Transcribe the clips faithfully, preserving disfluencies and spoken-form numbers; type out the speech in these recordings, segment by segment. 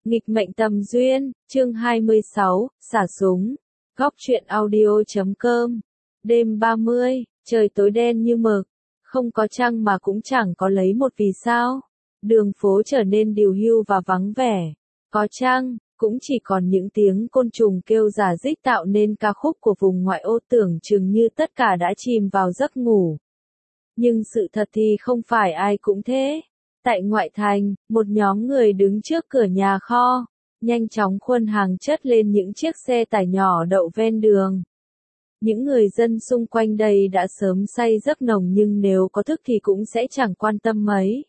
Nghịch mệnh tầm duyên, chương hai mươi sáu, xả súng. Góc truyện audio chấm com. Đêm ba mươi, trời tối đen như mực, không có trăng mà cũng chẳng có lấy một vì sao. Đường phố trở nên điều hưu và vắng vẻ. Có trăng, cũng chỉ còn những tiếng côn trùng kêu rả rích tạo nên ca khúc của vùng ngoại ô, tưởng chừng như tất cả đã chìm vào giấc ngủ. Nhưng sự thật thì không phải ai cũng thế. Tại ngoại thành, một nhóm người đứng trước cửa nhà kho, nhanh chóng khuân hàng chất lên những chiếc xe tải nhỏ đậu ven đường. Những người dân xung quanh đây đã sớm say giấc nồng, nhưng nếu có thức thì cũng sẽ chẳng quan tâm mấy.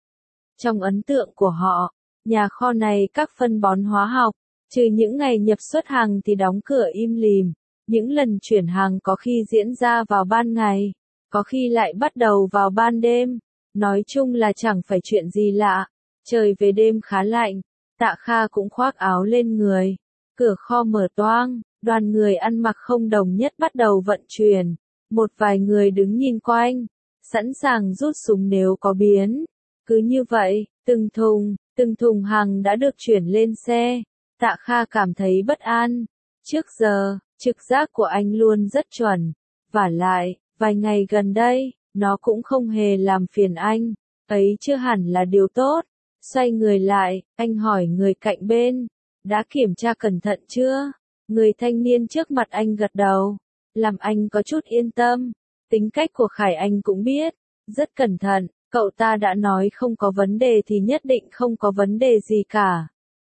Trong ấn tượng của họ, nhà kho này các phân bón hóa học, trừ những ngày nhập xuất hàng thì đóng cửa im lìm. Những lần chuyển hàng có khi diễn ra vào ban ngày, có khi lại bắt đầu vào ban đêm. Nói chung là chẳng phải chuyện gì lạ. Trời về đêm khá lạnh, Tạ Kha cũng khoác áo lên người. Cửa kho mở toang, đoàn người ăn mặc không đồng nhất bắt đầu vận chuyển. Một vài người đứng nhìn quanh, sẵn sàng rút súng nếu có biến. Cứ như vậy, từng thùng, từng thùng hàng đã được chuyển lên xe. Tạ Kha cảm thấy bất an. Trước giờ, trực giác của anh luôn rất chuẩn. Vả lại, vài ngày gần đây, nó cũng không hề làm phiền anh, ấy chưa hẳn là điều tốt. Xoay người lại, anh hỏi người cạnh bên, đã kiểm tra cẩn thận chưa? Người thanh niên trước mặt anh gật đầu, làm anh có chút yên tâm. Tính cách của Khải anh cũng biết, rất cẩn thận, cậu ta đã nói không có vấn đề thì nhất định không có vấn đề gì cả.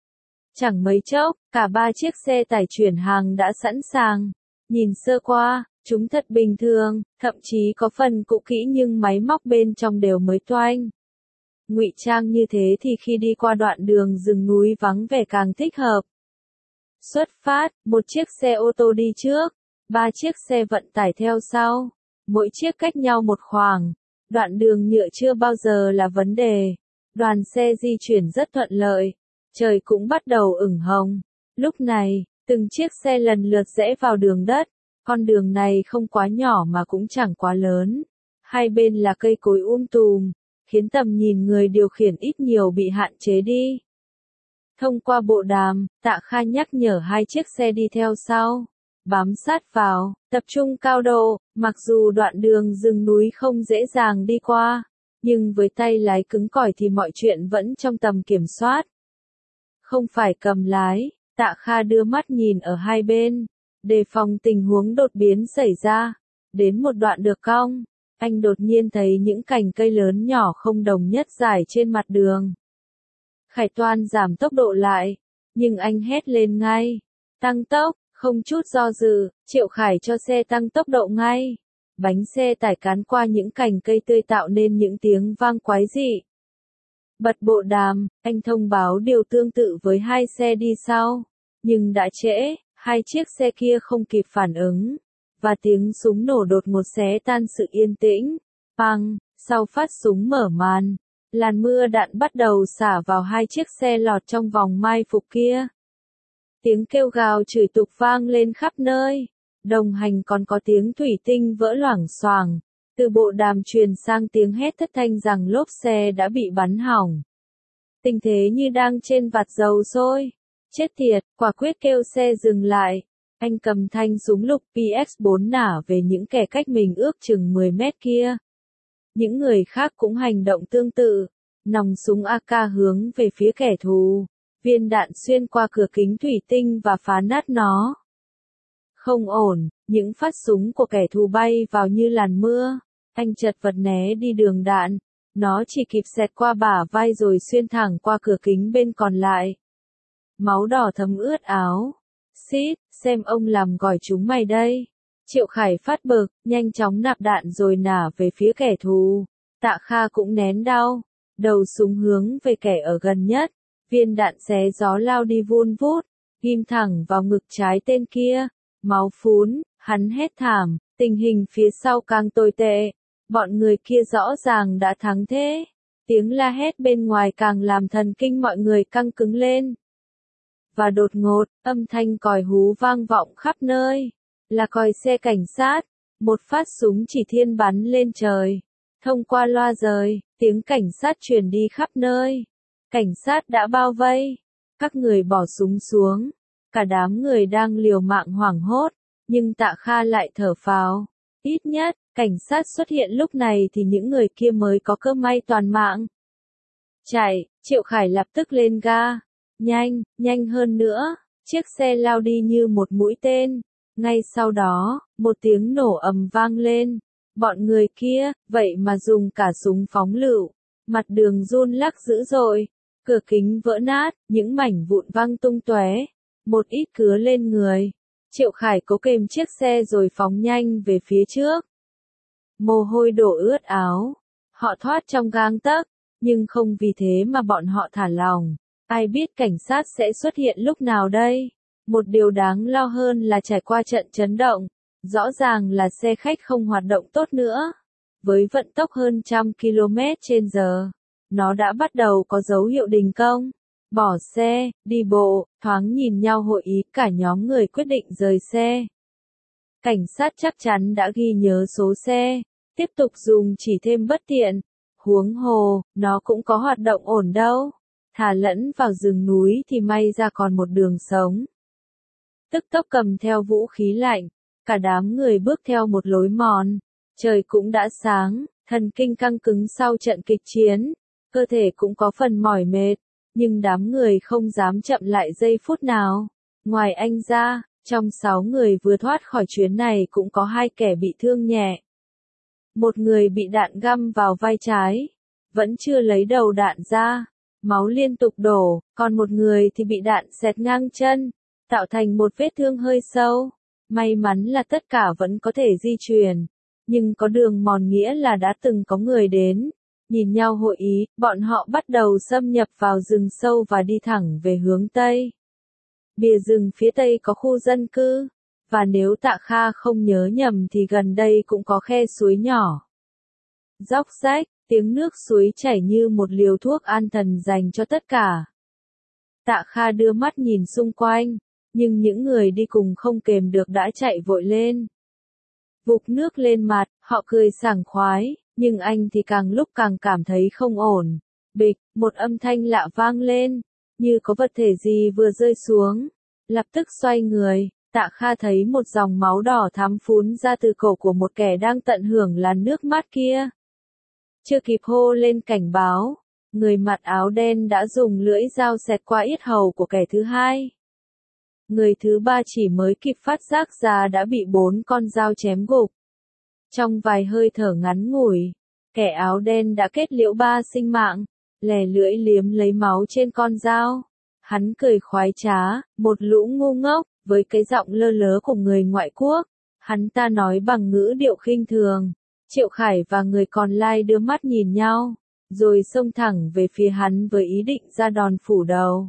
Chẳng mấy chốc, cả ba chiếc xe tải chuyển hàng đã sẵn sàng. Nhìn sơ qua, chúng thật bình thường, thậm chí có phần cũ kỹ nhưng máy móc bên trong đều mới toanh. Ngụy trang như thế thì khi đi qua đoạn đường rừng núi vắng vẻ càng thích hợp. Xuất phát, một chiếc xe ô tô đi trước, ba chiếc xe vận tải theo sau, mỗi chiếc cách nhau một khoảng. Đoạn đường nhựa chưa bao giờ là vấn đề. Đoàn xe di chuyển rất thuận lợi. Trời cũng bắt đầu ửng hồng. Lúc này, từng chiếc xe lần lượt rẽ vào đường đất. Con đường này không quá nhỏ mà cũng chẳng quá lớn. Hai bên là cây cối um tùm, khiến tầm nhìn người điều khiển ít nhiều bị hạn chế đi. Thông qua bộ đàm, Tạ Kha nhắc nhở hai chiếc xe đi theo sau, bám sát vào, tập trung cao độ. Mặc dù đoạn đường rừng núi không dễ dàng đi qua, nhưng với tay lái cứng cỏi thì mọi chuyện vẫn trong tầm kiểm soát. Không phải cầm lái, Tạ Kha đưa mắt nhìn ở hai bên, đề phòng tình huống đột biến xảy ra. Đến một đoạn được cong, anh đột nhiên thấy những cành cây lớn nhỏ không đồng nhất rải trên mặt đường. Khải Toan giảm tốc độ lại, nhưng anh hét lên ngay, tăng tốc, không chút do dự. Triệu Khải cho xe tăng tốc độ ngay. Bánh xe tải cán qua những cành cây tươi tạo nên những tiếng vang quái dị. Bật bộ đàm, anh thông báo điều tương tự với hai xe đi sau, nhưng đã trễ. Hai chiếc xe kia không kịp phản ứng, và tiếng súng nổ đột ngột xé tan sự yên tĩnh. Pang, sau phát súng mở màn, làn mưa đạn bắt đầu xả vào hai chiếc xe lọt trong vòng mai phục kia. Tiếng kêu gào chửi tục vang lên khắp nơi, đồng hành còn có tiếng thủy tinh vỡ loảng xoảng. Từ bộ đàm truyền sang tiếng hét thất thanh rằng lốp xe đã bị bắn hỏng. Tình thế như đang trên vạt dầu sôi. Chết tiệt, quả quyết kêu xe dừng lại. Anh cầm thanh súng lục P X bốn nả về những kẻ cách mình ước chừng mười mét kia. Những người khác cũng hành động tương tự. Nòng súng A K hướng về phía kẻ thù. Viên đạn xuyên qua cửa kính thủy tinh và phá nát nó. Không ổn, những phát súng của kẻ thù bay vào như làn mưa. Anh chật vật né đi đường đạn. Nó chỉ kịp xẹt qua bả vai rồi xuyên thẳng qua cửa kính bên còn lại. Máu đỏ thấm ướt áo. Xít, xem ông làm gỏi chúng mày đây. Triệu Khải phát bực, nhanh chóng nạp đạn rồi nả về phía kẻ thù. Tạ Kha cũng nén đau, đầu súng hướng về kẻ ở gần nhất. Viên đạn xé gió lao đi vun vút, ghim thẳng vào ngực trái tên kia. Máu phún, hắn hét thảm, tình hình phía sau càng tồi tệ. Bọn người kia rõ ràng đã thắng thế. Tiếng la hét bên ngoài càng làm thần kinh mọi người căng cứng lên. Và đột ngột, âm thanh còi hú vang vọng khắp nơi. Là còi xe cảnh sát. Một phát súng chỉ thiên bắn lên trời. Thông qua loa rời, tiếng cảnh sát truyền đi khắp nơi. Cảnh sát đã bao vây. Các người bỏ súng xuống. Cả đám người đang liều mạng hoảng hốt, nhưng Tạ Kha lại thở phào. Ít nhất, cảnh sát xuất hiện lúc này thì những người kia mới có cơ may toàn mạng. Chạy, Triệu Khải lập tức lên ga. Nhanh, nhanh hơn nữa. Chiếc xe lao đi như một mũi tên. Ngay sau đó, một tiếng nổ ầm vang lên. Bọn người kia, vậy mà dùng cả súng phóng lựu. Mặt đường run lắc dữ dội. Cửa kính vỡ nát, những mảnh vụn văng tung tóe. Một ít cứa lên người. Triệu Khải cố kềm chiếc xe rồi phóng nhanh về phía trước. Mồ hôi đổ ướt áo. Họ thoát trong gang tấc, nhưng không vì thế mà bọn họ thả lỏng. Ai biết cảnh sát sẽ xuất hiện lúc nào đây? Một điều đáng lo hơn là trải qua trận chấn động. Rõ ràng là xe khách không hoạt động tốt nữa. Với vận tốc hơn trăm ki lô mét trên giờ, nó đã bắt đầu có dấu hiệu đình công. Bỏ xe, đi bộ, thoáng nhìn nhau hội ý, cả nhóm người quyết định rời xe. Cảnh sát chắc chắn đã ghi nhớ số xe, tiếp tục dùng chỉ thêm bất tiện. Huống hồ, nó cũng có hoạt động ổn đâu. Thả lẫn vào rừng núi thì may ra còn một đường sống. Tức tốc cầm theo vũ khí lạnh, cả đám người bước theo một lối mòn. Trời cũng đã sáng, thần kinh căng cứng sau trận kịch chiến, cơ thể cũng có phần mỏi mệt, nhưng đám người không dám chậm lại giây phút nào. Ngoài anh ra, trong sáu người vừa thoát khỏi chuyến này cũng có hai kẻ bị thương nhẹ. Một người bị đạn găm vào vai trái, vẫn chưa lấy đầu đạn ra, máu liên tục đổ, còn một người thì bị đạn xẹt ngang chân, tạo thành một vết thương hơi sâu. May mắn là tất cả vẫn có thể di chuyển, nhưng có đường mòn nghĩa là đã từng có người đến. Nhìn nhau hội ý, bọn họ bắt đầu xâm nhập vào rừng sâu và đi thẳng về hướng Tây. Bìa rừng phía Tây có khu dân cư, và nếu Tạ Kha không nhớ nhầm thì gần đây cũng có khe suối nhỏ. Róc rách, tiếng nước suối chảy như một liều thuốc an thần dành cho tất cả. Tạ Kha đưa mắt nhìn xung quanh, nhưng những người đi cùng không kềm được đã chạy vội lên. Vụt nước lên mặt, họ cười sảng khoái, nhưng anh thì càng lúc càng cảm thấy không ổn. Bịch, một âm thanh lạ vang lên, như có vật thể gì vừa rơi xuống. Lập tức xoay người, Tạ Kha thấy một dòng máu đỏ thắm phún ra từ cổ của một kẻ đang tận hưởng làn nước mát kia. Chưa kịp hô lên cảnh báo, người mặc áo đen đã dùng lưỡi dao xẹt qua yết hầu của kẻ thứ hai. Người thứ ba chỉ mới kịp phát giác ra đã bị bốn con dao chém gục. Trong vài hơi thở ngắn ngủi, kẻ áo đen đã kết liễu ba sinh mạng, lè lưỡi liếm lấy máu trên con dao. Hắn cười khoái trá, một lũ ngu ngốc, với cái giọng lơ lớ của người ngoại quốc. Hắn ta nói bằng ngữ điệu khinh thường. Triệu Khải và người còn lại đưa mắt nhìn nhau, rồi xông thẳng về phía hắn với ý định ra đòn phủ đầu.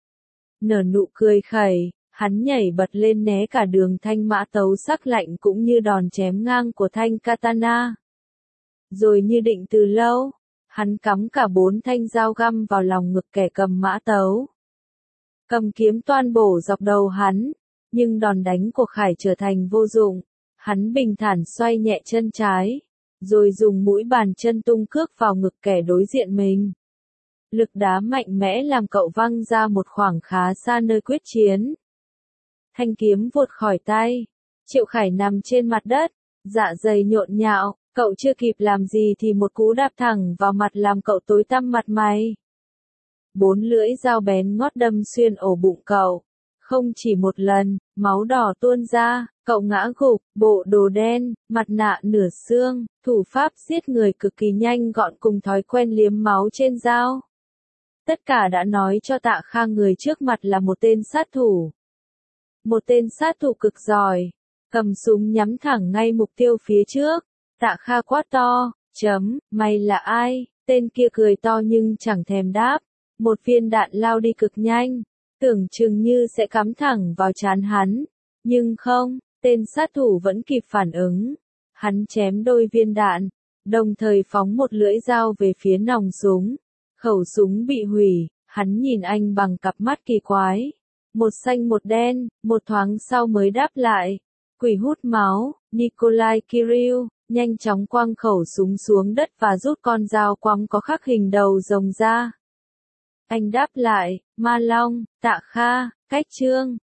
Nở nụ cười khẩy, hắn nhảy bật lên né cả đường thanh mã tấu sắc lạnh cũng như đòn chém ngang của thanh katana. Rồi như định từ lâu, hắn cắm cả bốn thanh dao găm vào lòng ngực kẻ cầm mã tấu. Cầm kiếm toan bổ dọc đầu hắn, nhưng đòn đánh của Khải trở thành vô dụng. Hắn bình thản xoay nhẹ chân trái, rồi dùng mũi bàn chân tung cước vào ngực kẻ đối diện mình. Lực đá mạnh mẽ làm cậu văng ra một khoảng khá xa nơi quyết chiến. Thanh kiếm vụt khỏi tay, Triệu Khải nằm trên mặt đất, dạ dày nhộn nhạo, cậu chưa kịp làm gì thì một cú đạp thẳng vào mặt làm cậu tối tăm mặt mày. Bốn lưỡi dao bén ngót đâm xuyên ổ bụng cậu. Không chỉ một lần, máu đỏ tuôn ra, cậu ngã gục, bộ đồ đen, mặt nạ nửa xương, thủ pháp giết người cực kỳ nhanh gọn cùng thói quen liếm máu trên dao. Tất cả đã nói cho Tạ Kha người trước mặt là một tên sát thủ. Một tên sát thủ cực giỏi, cầm súng nhắm thẳng ngay mục tiêu phía trước. Tạ Kha quát to, chấm, mày là ai? Tên kia cười to nhưng chẳng thèm đáp. Một viên đạn lao đi cực nhanh, tưởng chừng như sẽ cắm thẳng vào trán hắn. Nhưng không, tên sát thủ vẫn kịp phản ứng. Hắn chém đôi viên đạn, đồng thời phóng một lưỡi dao về phía nòng súng. Khẩu súng bị hủy, hắn nhìn anh bằng cặp mắt kỳ quái. Một xanh một đen, một thoáng sau mới đáp lại. Quỷ hút máu, Nikolai Kirill, nhanh chóng quăng khẩu súng xuống đất và rút con dao quắm có khắc hình đầu rồng ra. Anh đáp lại, Ma Long, Tạ Kha, cách chương.